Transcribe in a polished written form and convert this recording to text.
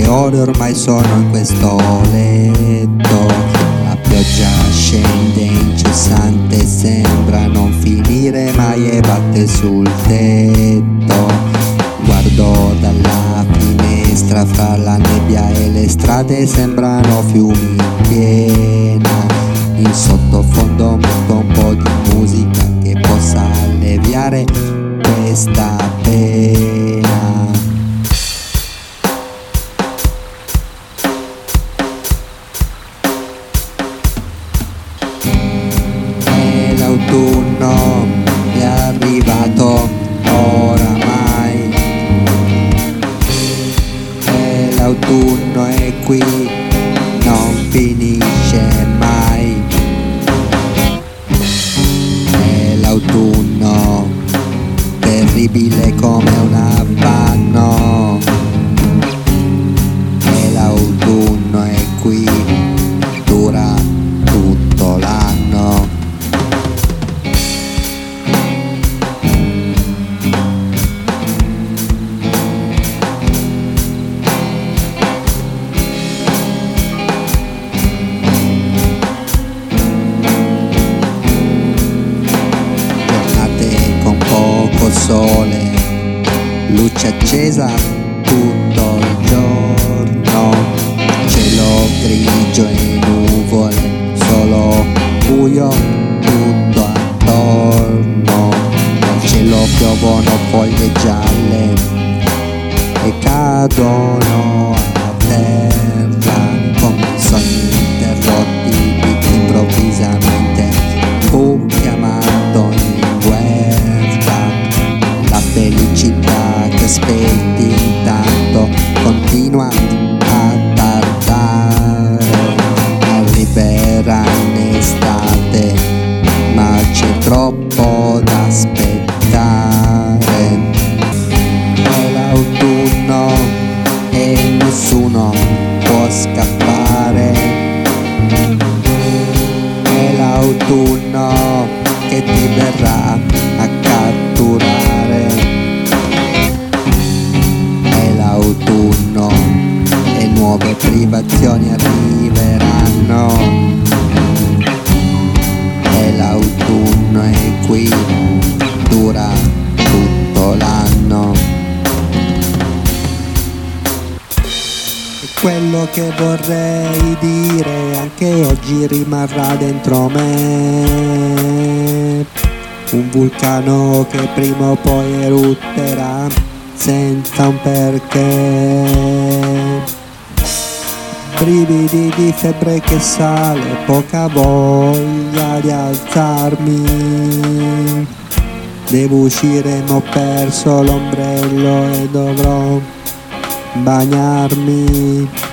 ore ormai sono in questo letto. La pioggia scende incessante, sembra non finire mai e batte sul tetto. Guardo dalla finestra fra la nebbia e le strade sembrano fiumi in piena. In sottofondo metto un po' di musica che possa alleviare questa pena. E l'autunno è arrivato oramai, e l'autunno è qui, non finisce mai. E l'autunno terribile come un affanno, e l'autunno è qui, dura tutto l'anno. Sole, luce accesa tutto il giorno, cielo grigio e nuvole, solo buio tutto attorno. Dal cielo piovono foglie gialle e cadono a terra come sogni interrotti. Improvvisamente fu chiamato in guerra. La felicità che aspetti intanto continua a tardare. Arriverà in estate, ma c'è troppo da aspettare. È l'autunno e nessuno può scappare. È l'autunno che ti verrà a catturare. Autunno e nuove privazioni arriveranno. E l'autunno è qui, dura tutto l'anno. E quello che vorrei dire anche oggi rimarrà dentro me. Un vulcano che prima o poi erutterà senza un perché. Brividi di febbre che sale, poca voglia di alzarmi. Devo uscire ma ho perso l'ombrello e dovrò bagnarmi.